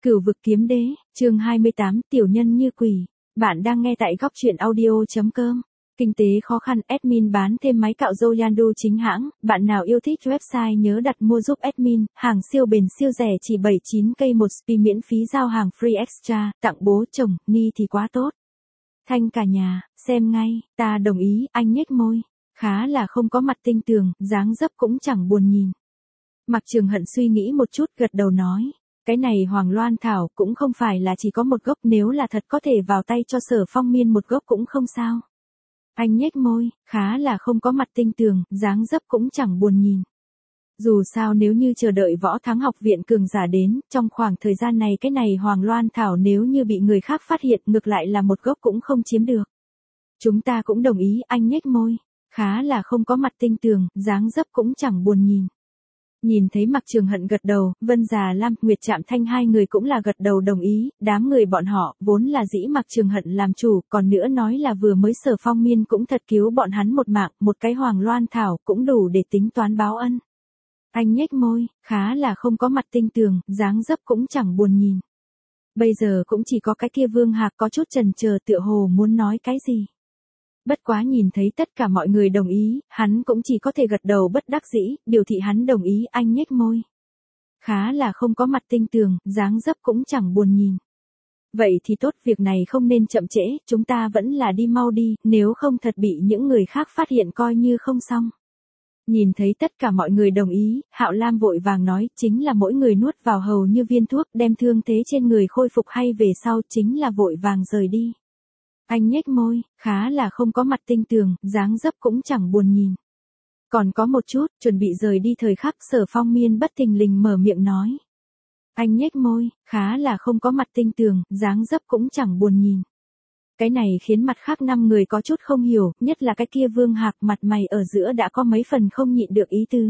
Cửu vực kiếm đế, chương 28, tiểu nhân như quỷ. Bạn đang nghe tại góc truyện audio.com. Kinh tế khó khăn, admin bán thêm máy cạo râu Yandu chính hãng. Bạn nào yêu thích website nhớ đặt mua giúp admin. Hàng siêu bền siêu rẻ chỉ 79k một spi miễn phí giao hàng free extra. Tặng bố chồng, ni thì quá tốt. Thanh cả nhà, xem ngay, ta đồng ý. Anh nhếch môi. Khá là không có mặt tinh tường, dáng dấp cũng chẳng buồn nhìn. Mạc Trường Hận suy nghĩ một chút gật đầu nói. Cái này Hoàng Loan Thảo cũng không phải là chỉ có một gốc, nếu là thật có thể vào tay cho Sở Phong Miên một gốc cũng không sao. Anh nhếch môi, khá là không có mặt tinh tường, dáng dấp cũng chẳng buồn nhìn. Dù sao nếu như chờ đợi Võ Thắng học viện cường giả đến, trong khoảng thời gian này cái này Hoàng Loan Thảo nếu như bị người khác phát hiện ngược lại là một gốc cũng không chiếm được. Chúng ta cũng đồng ý, anh nhếch môi, khá là không có mặt tinh tường, dáng dấp cũng chẳng buồn nhìn. Nhìn thấy Mạc Trường Hận gật đầu, Vân Già Lam, Nguyệt Trạm Thanh hai người cũng là gật đầu đồng ý, đám người bọn họ, vốn là dĩ Mạc Trường Hận làm chủ, còn nữa nói là vừa mới Sở Phong Miên cũng thật cứu bọn hắn một mạng, một cái Hoàng Loan Thảo cũng đủ để tính toán báo ân. Anh nhếch môi, khá là không có mặt tinh tường, dáng dấp cũng chẳng buồn nhìn. Bây giờ cũng chỉ có cái kia Vương Hạc có chút chần chờ tựa hồ muốn nói cái gì. Bất quá nhìn thấy tất cả mọi người đồng ý, hắn cũng chỉ có thể gật đầu bất đắc dĩ, biểu thị hắn đồng ý. Anh nhếch môi. Khá là không có mặt tinh tường, dáng dấp cũng chẳng buồn nhìn. Vậy thì tốt, việc này không nên chậm trễ, chúng ta vẫn là đi mau đi, nếu không thật bị những người khác phát hiện coi như không xong. Nhìn thấy tất cả mọi người đồng ý, Hạo Lam vội vàng nói, chính là mỗi người nuốt vào hầu như viên thuốc, đem thương thế trên người khôi phục hay về sau chính là vội vàng rời đi. Anh nhếch môi, khá là không có mặt tinh tường, dáng dấp cũng chẳng buồn nhìn. Còn có một chút, chuẩn bị rời đi thời khắc Sở Phong Miên bất thình lình mở miệng nói. Anh nhếch môi, khá là không có mặt tinh tường, dáng dấp cũng chẳng buồn nhìn. Cái này khiến mặt khác 5 người có chút không hiểu, nhất là cái kia Vương Hạc, mặt mày ở giữa đã có mấy phần không nhịn được ý tứ.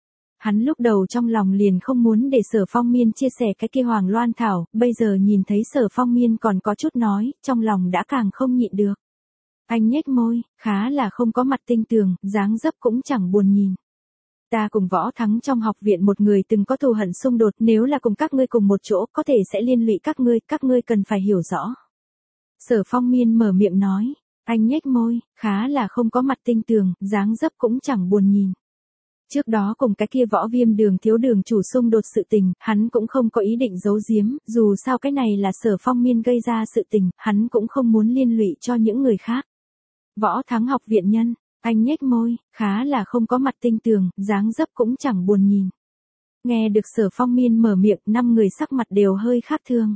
Hắn lúc đầu trong lòng liền không muốn để Sở Phong Miên chia sẻ cái kia Hoàng Loan Thảo, bây giờ nhìn thấy Sở Phong Miên còn có chút nói, trong lòng đã càng không nhịn được. Anh nhếch môi, khá là không có mặt tinh tường, dáng dấp cũng chẳng buồn nhìn. Ta cùng Võ Thắng trong học viện một người từng có thù hận xung đột, nếu là cùng các ngươi cùng một chỗ có thể sẽ liên lụy các ngươi cần phải hiểu rõ. Sở Phong Miên mở miệng nói, anh nhếch môi, khá là không có mặt tinh tường, dáng dấp cũng chẳng buồn nhìn. Trước đó cùng cái kia Võ Viêm Đường thiếu đường chủ xung đột sự tình, hắn cũng không có ý định giấu giếm, dù sao cái này là Sở Phong Miên gây ra sự tình, hắn cũng không muốn liên lụy cho những người khác. Võ Thắng học viện nhân, anh nhếch môi, khá là không có mặt tinh tường, dáng dấp cũng chẳng buồn nhìn. Nghe được Sở Phong Miên mở miệng, 5 người sắc mặt đều hơi khác thường.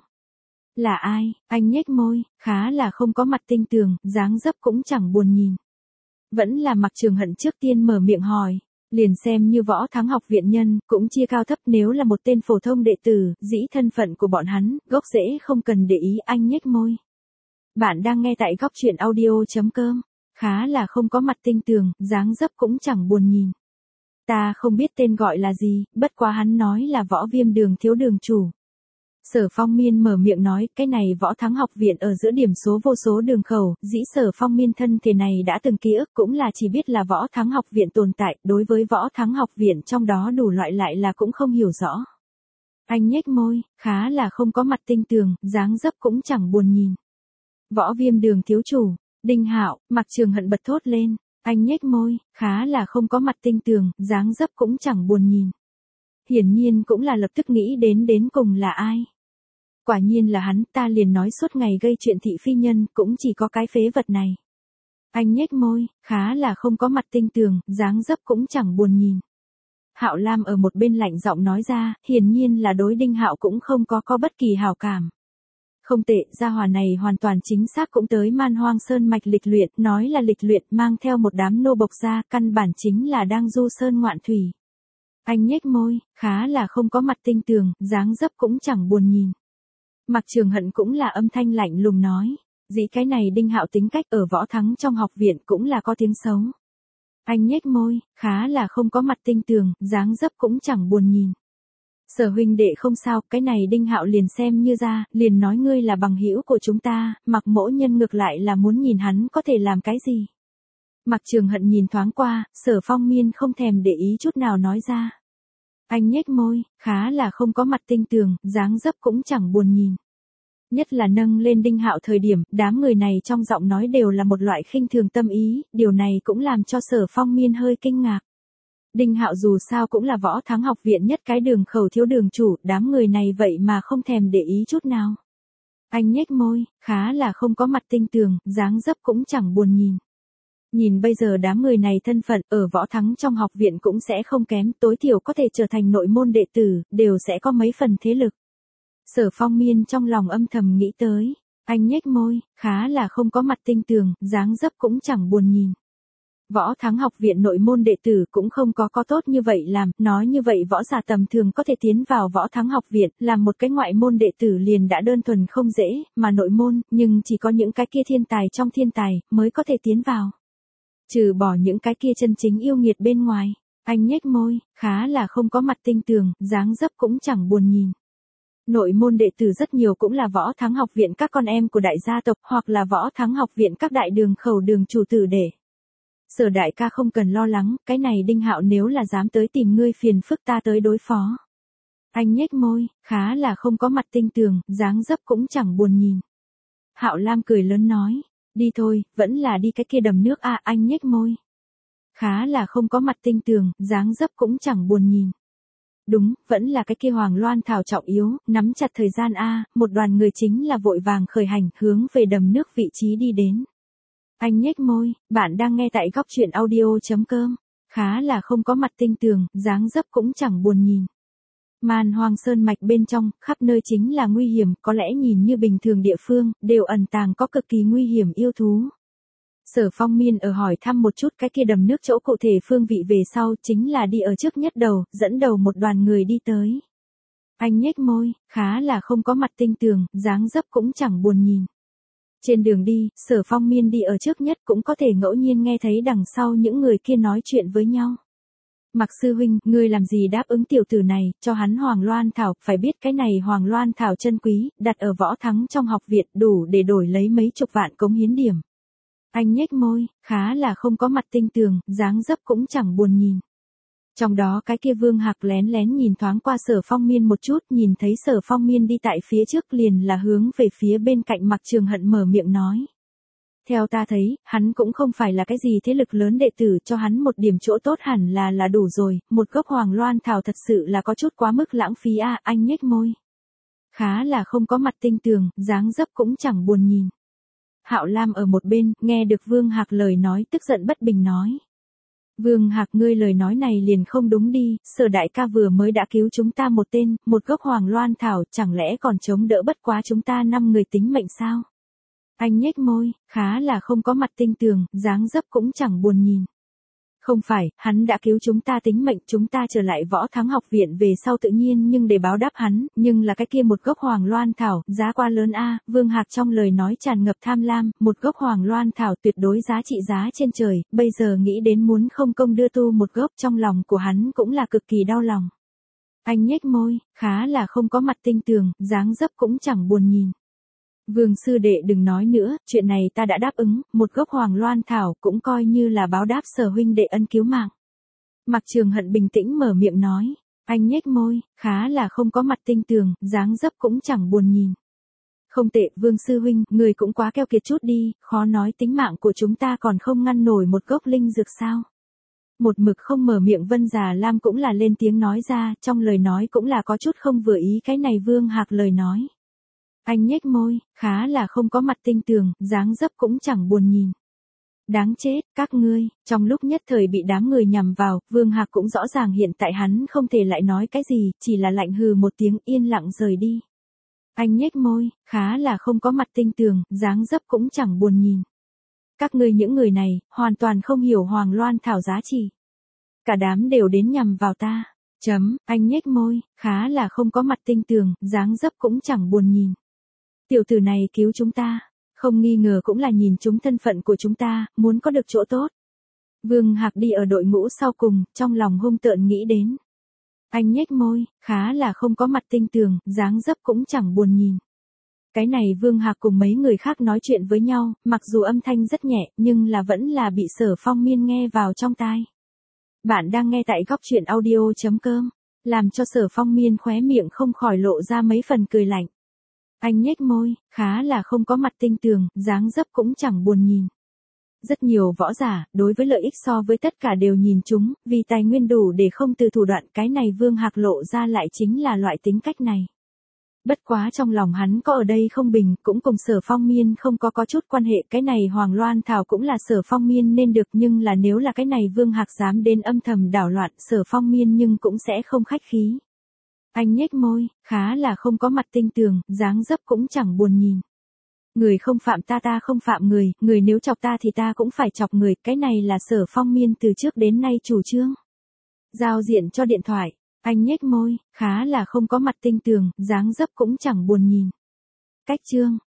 Là ai? Anh nhếch môi, khá là không có mặt tinh tường, dáng dấp cũng chẳng buồn nhìn. Vẫn là Mạc Trường Hận trước tiên mở miệng hỏi. Liền xem như Võ Thắng học viện nhân, cũng chia cao thấp, nếu là một tên phổ thông đệ tử, dĩ thân phận của bọn hắn, gốc rễ không cần để ý. Anh nhếch môi. Bạn đang nghe tại góc truyện audio.com. Khá là không có mặt tinh tường, dáng dấp cũng chẳng buồn nhìn. Ta không biết tên gọi là gì, bất quá hắn nói là Võ Viêm Đường thiếu đường chủ. Sở Phong Miên mở miệng nói, cái này Võ Thắng học viện ở giữa điểm số vô số đường khẩu, dĩ Sở Phong Miên thân thể này đã từng ký ức, cũng là chỉ biết là Võ Thắng học viện tồn tại, đối với Võ Thắng học viện trong đó đủ loại lại là cũng không hiểu rõ. Anh nhếch môi, khá là không có mặt tinh tường, dáng dấp cũng chẳng buồn nhìn. Võ Viêm Đường thiếu chủ, Đinh Hạo, Mạc Trường Hận bật thốt lên, anh nhếch môi, khá là không có mặt tinh tường, dáng dấp cũng chẳng buồn nhìn. Hiển nhiên cũng là lập tức nghĩ đến cùng là ai. Quả nhiên là hắn, ta liền nói suốt ngày gây chuyện thị phi nhân, cũng chỉ có cái phế vật này. Anh nhếch môi, khá là không có mặt tinh tường, dáng dấp cũng chẳng buồn nhìn. Hạo Lam ở một bên lạnh giọng nói ra, hiển nhiên là đối Đinh Hạo cũng không có bất kỳ hảo cảm. Không tệ, gia hỏa này hoàn toàn chính xác cũng tới Man Hoang Sơn mạch lịch luyện, nói là lịch luyện mang theo một đám nô bộc ra, căn bản chính là đang du sơn ngoạn thủy. Anh nhếch môi, khá là không có mặt tinh tường, dáng dấp cũng chẳng buồn nhìn. Mạc Trường Hận cũng là âm thanh lạnh lùng nói, dĩ cái này Đinh Hạo tính cách ở Võ Thắng trong học viện cũng là có tiếng xấu. Anh nhếch môi, khá là không có mặt tinh tường, dáng dấp cũng chẳng buồn nhìn. Sở huynh đệ không sao, cái này Đinh Hạo liền xem như ra, liền nói ngươi là bằng hữu của chúng ta, Mạc mỗ nhân ngược lại là muốn nhìn hắn có thể làm cái gì. Mạc Trường Hận nhìn thoáng qua, Sở Phong Miên không thèm để ý chút nào nói ra. Anh nhếch môi, khá là không có mặt tinh tường, dáng dấp cũng chẳng buồn nhìn. Nhất là nâng lên Đinh Hạo thời điểm, đám người này trong giọng nói đều là một loại khinh thường tâm ý, điều này cũng làm cho Sở Phong Miên hơi kinh ngạc. Đinh Hạo dù sao cũng là Võ Thắng học viện nhất cái đường khẩu thiếu đường chủ, đám người này vậy mà không thèm để ý chút nào. Anh nhếch môi, khá là không có mặt tinh tường, dáng dấp cũng chẳng buồn nhìn. Nhìn bây giờ đám người này thân phận ở Võ Thắng trong học viện cũng sẽ không kém, tối thiểu có thể trở thành nội môn đệ tử, đều sẽ có mấy phần thế lực. Sở Phong Miên trong lòng âm thầm nghĩ tới, anh nhếch môi, khá là không có mặt tinh tường, dáng dấp cũng chẳng buồn nhìn. Võ Thắng học viện nội môn đệ tử cũng không có tốt như vậy làm, nói như vậy võ giả tầm thường có thể tiến vào Võ Thắng học viện, làm một cái ngoại môn đệ tử liền đã đơn thuần không dễ, mà nội môn, nhưng chỉ có những cái kia thiên tài trong thiên tài, mới có thể tiến vào. Trừ bỏ những cái kia chân chính yêu nghiệt bên ngoài, anh nhếch môi, khá là không có mặt tinh tường, dáng dấp cũng chẳng buồn nhìn. Nội môn đệ tử rất nhiều cũng là Võ Thắng học viện các con em của đại gia tộc hoặc là Võ Thắng học viện các đại đường khẩu đường chủ tử để. Sở đại ca không cần lo lắng, cái này Đinh Hạo nếu là dám tới tìm ngươi phiền phức ta tới đối phó. Anh nhếch môi, khá là không có mặt tinh tường, dáng dấp cũng chẳng buồn nhìn. Hạo Lam cười lớn nói, đi thôi, vẫn là đi cái kia đầm nước à, anh nhếch môi. Khá là không có mặt tinh tường, dáng dấp cũng chẳng buồn nhìn. Đúng, vẫn là cái kia Hoàng Loan Thảo trọng yếu, nắm chặt thời gian a, một đoàn người chính là vội vàng khởi hành hướng về đầm nước vị trí đi đến. Anh nhếch môi, bạn đang nghe tại góc truyện audio.com, khá là không có mặt tinh tường, dáng dấp cũng chẳng buồn nhìn. Man Hoang Sơn mạch bên trong, khắp nơi chính là nguy hiểm, có lẽ nhìn như bình thường địa phương, đều ẩn tàng có cực kỳ nguy hiểm yêu thú. Sở Phong Miên ở hỏi thăm một chút cái kia đầm nước chỗ cụ thể phương vị về sau, chính là đi ở trước nhất đầu, dẫn đầu một đoàn người đi tới. Anh nhếch môi, khá là không có mặt tinh tường, dáng dấp cũng chẳng buồn nhìn. Trên đường đi, Sở Phong Miên đi ở trước nhất cũng có thể ngẫu nhiên nghe thấy đằng sau những người kia nói chuyện với nhau. Mặc sư huynh, ngươi làm gì đáp ứng tiểu tử này, cho hắn Hoàng Loan Thảo, phải biết cái này Hoàng Loan Thảo chân quý, đặt ở Võ Thắng trong học viện đủ để đổi lấy mấy chục vạn cống hiến điểm. Anh nhếch môi, khá là không có mặt tinh tường, dáng dấp cũng chẳng buồn nhìn. Trong đó cái kia Vương Hạc lén lén nhìn thoáng qua Sở Phong Miên một chút, nhìn thấy Sở Phong Miên đi tại phía trước liền là hướng về phía bên cạnh Mặc Trường Hận mở miệng nói. Theo ta thấy, hắn cũng không phải là cái gì thế lực lớn đệ tử, cho hắn một điểm chỗ tốt hẳn là đủ rồi, một gốc Hoàng Loan Thảo thật sự là có chút quá mức lãng phí à, anh nhếch môi. Khá là không có mặt tinh tường, dáng dấp cũng chẳng buồn nhìn. Hạo Lam ở một bên, nghe được Vương Hạc lời nói tức giận bất bình nói. Vương Hạc, ngươi lời nói này liền không đúng đi, Sở đại ca vừa mới đã cứu chúng ta một tên, một gốc Hoàng Loan Thảo, chẳng lẽ còn chống đỡ bất quá chúng ta 5 người tính mệnh sao? Anh nhếch môi, khá là không có mặt tinh tường, dáng dấp cũng chẳng buồn nhìn. Không phải, hắn đã cứu chúng ta tính mệnh, chúng ta trở lại Võ Thắng học viện về sau tự nhiên nhưng để báo đáp hắn, nhưng là cái kia một gốc Hoàng Loan Thảo, giá quá lớn a. Vương Hạc trong lời nói tràn ngập tham lam, một gốc Hoàng Loan Thảo tuyệt đối giá trị giá trên trời, bây giờ nghĩ đến muốn không công đưa tu một gốc, trong lòng của hắn cũng là cực kỳ đau lòng. Anh nhếch môi, khá là không có mặt tinh tường, dáng dấp cũng chẳng buồn nhìn. Vương sư đệ đừng nói nữa, chuyện này ta đã đáp ứng, một gốc Hoàng Loan Thảo cũng coi như là báo đáp Sở huynh đệ ân cứu mạng. Mặc Trường Hận bình tĩnh mở miệng nói, anh nhếch môi, khá là không có mặt tinh tường, dáng dấp cũng chẳng buồn nhìn. Không tệ, Vương sư huynh, người cũng quá keo kiệt chút đi, khó nói tính mạng của chúng ta còn không ngăn nổi một gốc linh dược sao. Một mực không mở miệng Vân Già Lam cũng là lên tiếng nói ra, trong lời nói cũng là có chút không vừa ý cái này Vương Hạc lời nói. Anh nhếch môi, khá là không có mặt tinh tường, dáng dấp cũng chẳng buồn nhìn. Đáng chết, các ngươi, trong lúc nhất thời bị đám người nhằm vào, Vương Hạc cũng rõ ràng hiện tại hắn không thể lại nói cái gì, chỉ là lạnh hừ một tiếng yên lặng rời đi. Anh nhếch môi, khá là không có mặt tinh tường, dáng dấp cũng chẳng buồn nhìn. Các ngươi những người này, hoàn toàn không hiểu Hoàng Loan Thảo giá trị. Cả đám đều đến nhằm vào ta. Anh nhếch môi, khá là không có mặt tinh tường, dáng dấp cũng chẳng buồn nhìn. Tiểu tử này cứu chúng ta, không nghi ngờ cũng là nhìn chúng thân phận của chúng ta, muốn có được chỗ tốt. Vương Hạc đi ở đội ngũ sau cùng, trong lòng hung tợn nghĩ đến. Anh nhếch môi, khá là không có mặt tinh tường, dáng dấp cũng chẳng buồn nhìn. Cái này Vương Hạc cùng mấy người khác nói chuyện với nhau, mặc dù âm thanh rất nhẹ, nhưng là vẫn là bị Sở Phong Miên nghe vào trong tai. Bạn đang nghe tại góc truyện audio.com. làm cho Sở Phong Miên khóe miệng không khỏi lộ ra mấy phần cười lạnh. Anh nhếch môi, khá là không có mặt tinh tường, dáng dấp cũng chẳng buồn nhìn. Rất nhiều võ giả, đối với lợi ích so với tất cả đều nhìn chúng, vì tài nguyên đủ để không từ thủ đoạn, cái này Vương Hạc lộ ra lại chính là loại tính cách này. Bất quá trong lòng hắn có ở đây không bình, cũng cùng Sở Phong Miên không có chút quan hệ, cái này Hoàng Loan Thảo cũng là Sở Phong Miên nên được, nhưng là nếu là cái này Vương Hạc dám đến âm thầm đảo loạn, Sở Phong Miên nhưng cũng sẽ không khách khí. Anh nhếch môi, khá là không có mặt tinh tường, dáng dấp cũng chẳng buồn nhìn. Người không phạm ta, ta không phạm người, người nếu chọc ta thì ta cũng phải chọc người, cái này là Sở Phong Miên từ trước đến nay chủ trương. Giao diện cho điện thoại, anh nhếch môi, khá là không có mặt tinh tường, dáng dấp cũng chẳng buồn nhìn. Cách chương